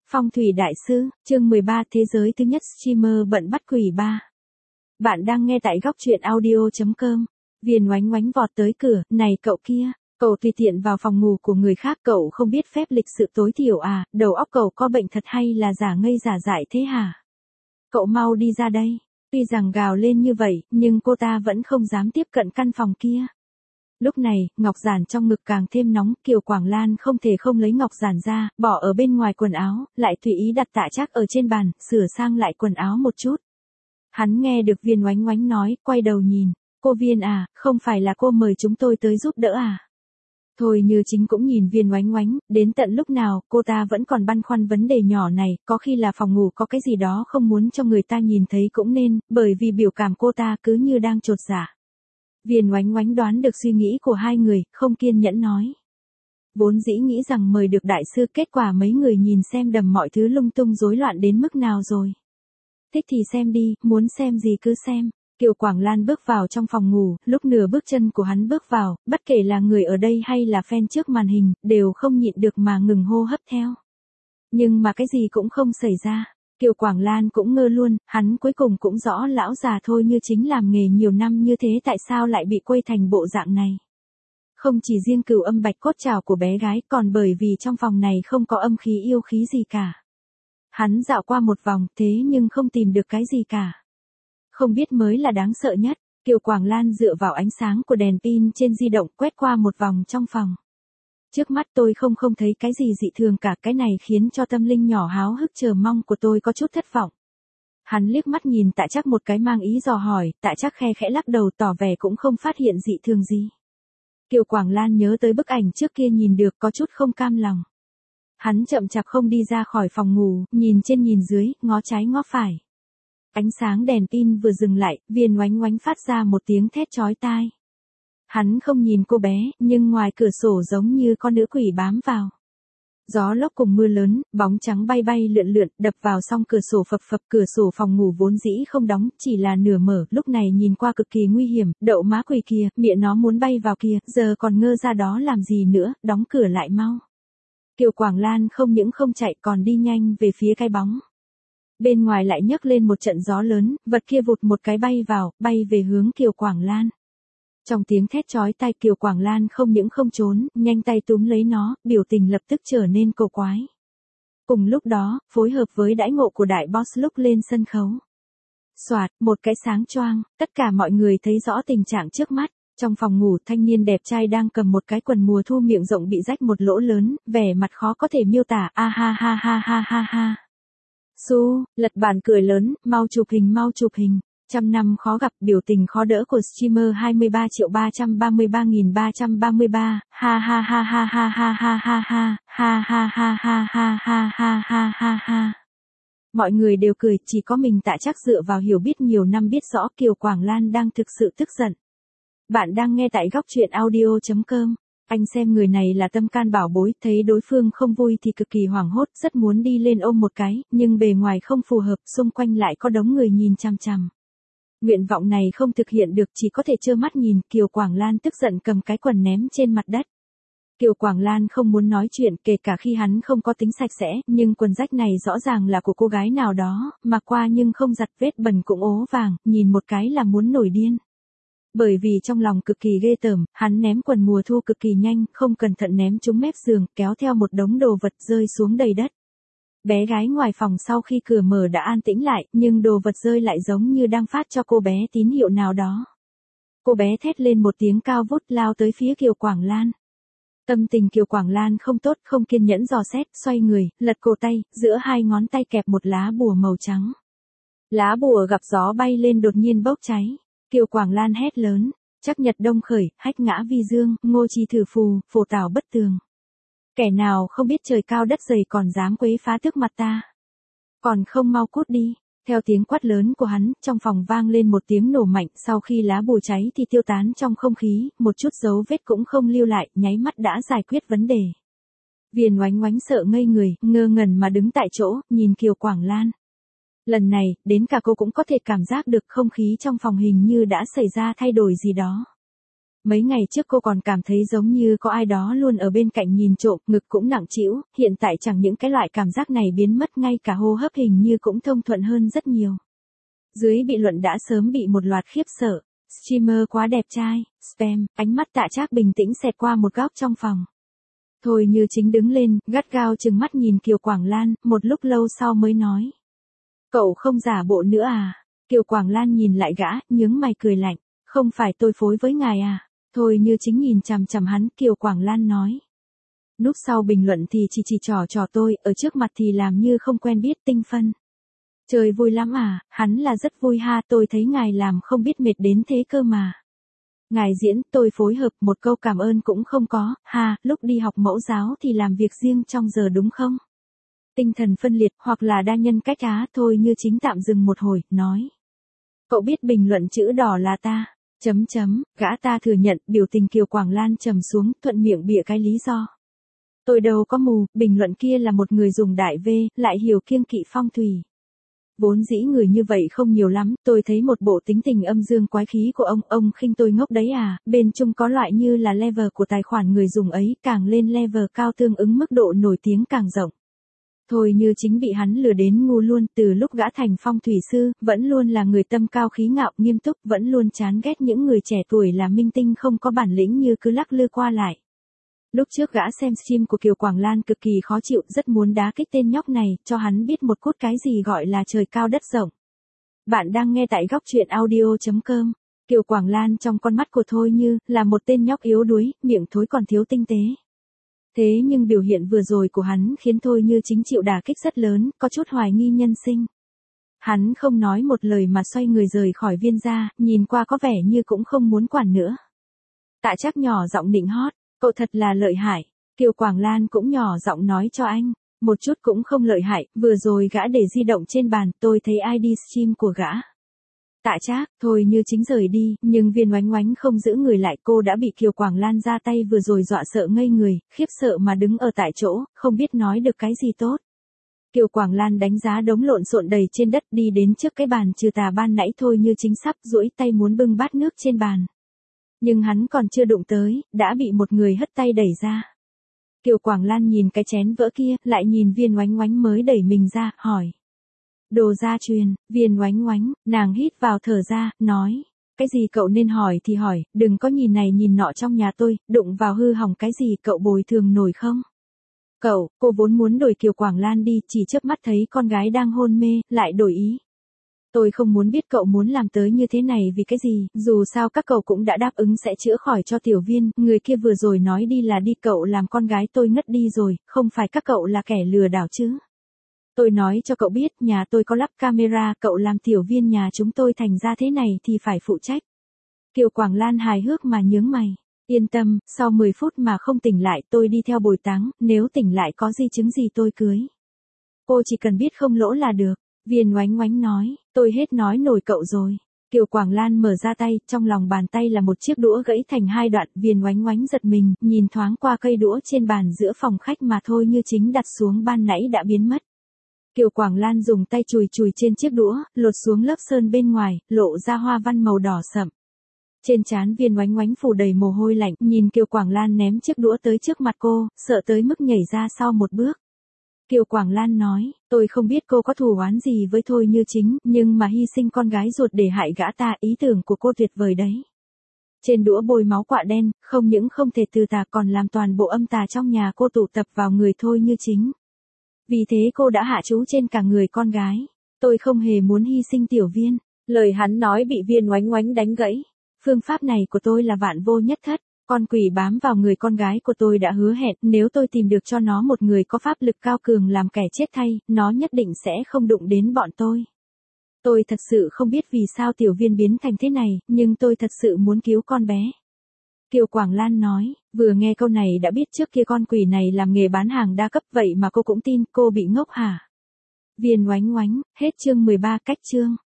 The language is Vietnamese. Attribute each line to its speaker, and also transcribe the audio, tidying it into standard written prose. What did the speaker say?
Speaker 1: Phong thủy đại sư, chương 13 thế giới thứ nhất streamer bận bắt quỷ 3. Bạn đang nghe tại góc truyện audio.com. Viên oánh oánh vọt tới cửa, này cậu kia, cậu tùy tiện vào phòng ngủ của người khác, cậu không biết phép lịch sự tối thiểu à, đầu óc cậu có bệnh thật hay là giả ngây giả dại thế hả? Cậu mau đi ra đây. Tuy rằng gào lên như vậy, nhưng cô ta vẫn không dám tiếp cận căn phòng kia. Lúc này, ngọc giản trong ngực càng thêm nóng, Kiều Quảng Lan không thể không lấy ngọc giản ra, bỏ ở bên ngoài quần áo, lại tùy ý đặt Tạ Trác ở trên bàn, sửa sang lại quần áo một chút. Hắn nghe được Viên oánh oánh nói, quay đầu nhìn, cô Viên à, không phải là cô mời chúng tôi tới giúp đỡ à? Thôi Như Chính cũng nhìn Viên oánh oánh, đến tận lúc nào, cô ta vẫn còn băn khoăn vấn đề nhỏ này, có khi là phòng ngủ có cái gì đó không muốn cho người ta nhìn thấy cũng nên, bởi vì biểu cảm cô ta cứ như đang chột dạ. Viên oánh oánh đoán được suy nghĩ của hai người, không kiên nhẫn nói. Vốn dĩ nghĩ rằng mời được đại sư, kết quả mấy người nhìn xem đầm mọi thứ lung tung rối loạn đến mức nào rồi. Thích thì xem đi, muốn xem gì cứ xem. Kiều Quảng Lan bước vào trong phòng ngủ, lúc nửa bước chân của hắn bước vào, bất kể là người ở đây hay là fan trước màn hình, đều không nhịn được mà ngừng hô hấp theo. Nhưng mà cái gì cũng không xảy ra. Kiều Quảng Lan cũng ngơ luôn, hắn cuối cùng cũng rõ lão già Thôi Như Chính làm nghề nhiều năm như thế tại sao lại bị quây thành bộ dạng này. Không chỉ riêng cửu âm bạch cốt trảo của bé gái, còn bởi vì trong phòng này không có âm khí yêu khí gì cả. Hắn dạo qua một vòng, thế nhưng không tìm được cái gì cả. Không biết mới là đáng sợ nhất, Kiều Quảng Lan dựa vào ánh sáng của đèn pin trên di động quét qua một vòng trong phòng. Trước mắt tôi không thấy cái gì dị thường cả, cái này khiến cho tâm linh nhỏ háo hức chờ mong của tôi có chút thất vọng. Hắn liếc mắt nhìn Tạ Trác một cái mang ý dò hỏi, Tạ Trác khe khẽ lắc đầu tỏ vẻ cũng không phát hiện dị thường gì. Kiều Quảng Lan nhớ tới bức ảnh trước kia nhìn được có chút không cam lòng. Hắn chậm chạp không đi ra khỏi phòng ngủ, nhìn trên nhìn dưới, ngó trái ngó phải. Ánh sáng đèn pin vừa dừng lại, Viên oánh oánh phát ra một tiếng thét chói tai. Hắn không nhìn cô bé, nhưng ngoài cửa sổ giống như con nữ quỷ bám vào. Gió lốc cùng mưa lớn, bóng trắng bay bay lượn lượn, đập vào song cửa sổ phập phập, cửa sổ phòng ngủ vốn dĩ không đóng, chỉ là nửa mở, lúc này nhìn qua cực kỳ nguy hiểm, đậu má quỷ kìa, miệng nó muốn bay vào kìa, giờ còn ngơ ra đó làm gì nữa, đóng cửa lại mau. Kiều Quảng Lan không những không chạy còn đi nhanh về phía cái bóng. Bên ngoài lại nhấc lên một trận gió lớn, vật kia vụt một cái bay vào, bay về hướng Kiều Quảng Lan. Trong tiếng thét chói tai, Kiều Quảng Lan không những không trốn, nhanh tay túm lấy nó, biểu tình lập tức trở nên cổ quái. Cùng lúc đó, phối hợp với đãi ngộ của đại boss lúc lên sân khấu. Soạt, một cái sáng choang, tất cả mọi người thấy rõ tình trạng trước mắt. Trong phòng ngủ, thanh niên đẹp trai đang cầm một cái quần mùa thu miệng rộng bị rách một lỗ lớn, vẻ mặt khó có thể miêu tả, a ha ha ha ha ha ha. Su, lật bàn cười lớn, mau chụp hình mau chụp hình. Trăm năm khó gặp, biểu tình khó đỡ của streamer 23.333.333, ha ha ha ha ha ha ha ha ha, ha ha ha ha ha ha ha ha ha ha. Mọi người đều cười, chỉ có mình Tạ Trác dựa vào hiểu biết nhiều năm biết rõ Kiều Quảng Lan đang thực sự tức giận. Bạn đang nghe tại góc truyện audio.com. Anh xem người này là tâm can bảo bối, thấy đối phương không vui thì cực kỳ hoảng hốt, rất muốn đi lên ôm một cái, nhưng bề ngoài không phù hợp, xung quanh lại có đống người nhìn chằm chằm. Nguyện vọng này không thực hiện được, chỉ có thể trơ mắt nhìn. Kiều Quảng Lan tức giận cầm cái quần ném trên mặt đất. Kiều Quảng Lan không muốn nói chuyện, kể cả khi hắn không có tính sạch sẽ, nhưng quần rách này rõ ràng là của cô gái nào đó, mặc qua nhưng không giặt, vết bẩn cũng ố vàng, nhìn một cái là muốn nổi điên. Bởi vì trong lòng cực kỳ ghê tởm, hắn ném quần mùa thu cực kỳ nhanh, không cẩn thận ném trúng mép giường, kéo theo một đống đồ vật rơi xuống đầy đất. Bé gái ngoài phòng sau khi cửa mở đã an tĩnh lại, nhưng đồ vật rơi lại giống như đang phát cho cô bé tín hiệu nào đó. Cô bé thét lên một tiếng cao vút lao tới phía Kiều Quảng Lan. Tâm tình Kiều Quảng Lan không tốt, không kiên nhẫn dò xét, xoay người, lật cổ tay, giữa hai ngón tay kẹp một lá bùa màu trắng. Lá bùa gặp gió bay lên đột nhiên bốc cháy. Kiều Quảng Lan hét lớn, chắc nhật đông khởi, hách ngã vi dương, ngô chi thử phù, phổ tảo bất tường. Kẻ nào không biết trời cao đất dày còn dám quấy phá trước mặt ta. Còn không mau cút đi. Theo tiếng quát lớn của hắn, trong phòng vang lên một tiếng nổ mạnh, sau khi lá bùa cháy thì tiêu tán trong không khí, một chút dấu vết cũng không lưu lại, nháy mắt đã giải quyết vấn đề. Viên oánh oánh sợ ngây người, ngơ ngẩn mà đứng tại chỗ, nhìn Kiều Quảng Lan. Lần này, đến cả cô cũng có thể cảm giác được không khí trong phòng hình như đã xảy ra thay đổi gì đó. mấy ngày trước cô còn cảm thấy giống như có ai đó luôn ở bên cạnh nhìn trộm, ngực cũng nặng trĩu, hiện tại chẳng những cái loại cảm giác này biến mất, ngay cả hô hấp hình như cũng thông thuận hơn rất nhiều. Dưới nghị luận đã sớm bị một loạt khiếp sợ. Streamer quá đẹp trai, spam, ánh mắt Tạ Trác bình tĩnh xẹt qua một góc trong phòng. Thôi Như Chính đứng lên, gắt gao trừng mắt nhìn Kiều Quảng Lan, một lúc lâu sau mới nói. Cậu không giả bộ nữa à? Kiều Quảng Lan nhìn lại gã, nhướng mày cười lạnh. Không phải tôi phối với ngài à? Thôi Như Chính nhìn chằm chằm hắn, Kiều Quảng Lan nói. Núp sau bình luận thì chỉ trò tôi, ở trước mặt thì làm như không quen biết tinh phân. Trời vui lắm à, hắn là rất vui ha, tôi thấy ngài làm không biết mệt đến thế cơ mà. Ngài diễn, tôi phối hợp, một câu cảm ơn cũng không có, ha, lúc đi học mẫu giáo thì làm việc riêng trong giờ đúng không? Tinh thần phân liệt hoặc là đa nhân cách á. Thôi Như Chính tạm dừng một hồi, nói. Cậu biết bình luận chữ đỏ là ta. Gã ta thừa nhận, biểu tình Kiều Quảng Lan trầm xuống, thuận miệng bịa cái lý do. Tôi đâu có mù, bình luận kia là một người dùng đại V, lại hiểu kiêng kỵ phong thủy. Vốn dĩ người như vậy không nhiều lắm, tôi thấy một bộ tính tình âm dương quái khí của ông khinh tôi ngốc đấy à, bên chung có loại như là level của tài khoản người dùng ấy, càng lên level cao tương ứng mức độ nổi tiếng càng rộng. Thôi Như Chính bị hắn lừa đến ngu luôn, từ lúc gã thành phong thủy sư, vẫn luôn là người tâm cao khí ngạo, nghiêm túc, vẫn luôn chán ghét những người trẻ tuổi là minh tinh không có bản lĩnh như cứ lắc lư qua lại. Lúc trước gã xem stream của Kiều Quảng Lan cực kỳ khó chịu, rất muốn đá kích tên nhóc này, cho hắn biết một cốt cái gì gọi là trời cao đất rộng. Bạn đang nghe tại góc truyện audio.com. Kiều Quảng Lan trong con mắt của Thôi Như, là một tên nhóc yếu đuối, miệng thối còn thiếu tinh tế. Thế nhưng biểu hiện vừa rồi của hắn khiến Thôi Như Chính chịu đả kích rất lớn, có chút hoài nghi nhân sinh. Hắn không nói một lời mà xoay người rời khỏi viên gia, nhìn qua có vẻ như cũng không muốn quản nữa. Tạ Trác nhỏ giọng nịnh hót. Cậu thật là lợi hại. Kiều Quảng Lan cũng nhỏ giọng nói cho anh. Một chút cũng không lợi hại, vừa rồi gã để di động trên bàn, tôi thấy ID stream của gã. Tạ Trác, Thôi Như Chính rời đi, nhưng Viên Oánh Oánh không giữ người lại, cô đã bị Kiều Quảng Lan ra tay vừa rồi dọa sợ ngây người, khiếp sợ mà đứng ở tại chỗ, không biết nói được cái gì tốt. Kiều Quảng Lan đánh giá đống lộn xộn đầy trên đất, đi đến trước cái bàn trừ tà ban nãy Thôi Như Chính sắp duỗi tay muốn bưng bát nước trên bàn. Nhưng hắn còn chưa đụng tới, đã bị một người hất tay đẩy ra. Kiều Quảng Lan nhìn cái chén vỡ kia, lại nhìn Viên Oánh Oánh mới đẩy mình ra, hỏi. Đồ gia truyền, Viên Oánh Oánh, nàng hít vào thở ra, nói. Cái gì cậu nên hỏi thì hỏi, đừng có nhìn này nhìn nọ trong nhà tôi, đụng vào hư hỏng cái gì cậu bồi thường nổi không? Cô vốn muốn đuổi Kiều Quảng Lan đi, chỉ chớp mắt thấy con gái đang hôn mê, lại đổi ý. Tôi không muốn biết cậu muốn làm tới như thế này vì cái gì, dù sao các cậu cũng đã đáp ứng sẽ chữa khỏi cho Tiểu Viên, người kia vừa rồi nói đi là đi, cậu làm con gái tôi ngất đi rồi, không phải các cậu là kẻ lừa đảo chứ. Tôi nói cho cậu biết, nhà tôi có lắp camera, cậu làm Tiểu Viên nhà chúng tôi thành ra thế này thì phải phụ trách. Kiều Quảng Lan hài hước mà nhướng mày. Yên tâm, sau 10 phút mà không tỉnh lại tôi đi theo bồi táng, nếu tỉnh lại có di chứng gì tôi cưới. Cô chỉ cần biết không lỗ là được. Viên Oánh Oánh nói, tôi hết nói nổi cậu rồi. Kiều Quảng Lan mở ra tay, trong lòng bàn tay là một chiếc đũa gãy thành hai đoạn, Viên Oánh Oánh giật mình, nhìn thoáng qua cây đũa trên bàn giữa phòng khách mà Thôi Như Chính đặt xuống ban nãy đã biến mất. Kiều Quảng Lan dùng tay chùi trên chiếc đũa, lột xuống lớp sơn bên ngoài, lộ ra hoa văn màu đỏ sậm. Trên trán Viên Oánh Oánh phủ đầy mồ hôi lạnh, nhìn Kiều Quảng Lan ném chiếc đũa tới trước mặt cô, sợ tới mức nhảy ra sau một bước. Kiều Quảng Lan nói, tôi không biết cô có thù oán gì với Thôi Như Chính, nhưng mà hy sinh con gái ruột để hại gã ta, ý tưởng của cô tuyệt vời đấy. Trên đũa bôi máu quạ đen, không những không thể từ tà còn làm toàn bộ âm tà trong nhà cô tụ tập vào người Thôi Như Chính. Vì thế cô đã hạ chú trên cả người con gái. Tôi không hề muốn hy sinh Tiểu Viên. Lời hắn nói bị Viên Oánh Oánh đánh gãy. Phương pháp này của tôi là vạn vô nhất thất. Con quỷ bám vào người con gái của tôi đã hứa hẹn, nếu tôi tìm được cho nó một người có pháp lực cao cường làm kẻ chết thay, nó nhất định sẽ không đụng đến bọn tôi. Tôi thật sự không biết vì sao Tiểu Viên biến thành thế này, nhưng tôi thật sự muốn cứu con bé. Kiều Quảng Lan nói, vừa nghe câu này đã biết trước kia con quỷ này làm nghề bán hàng đa cấp, vậy mà cô cũng tin, cô bị ngốc hả? Viên Oánh Oánh, hết chương 13 cách chương.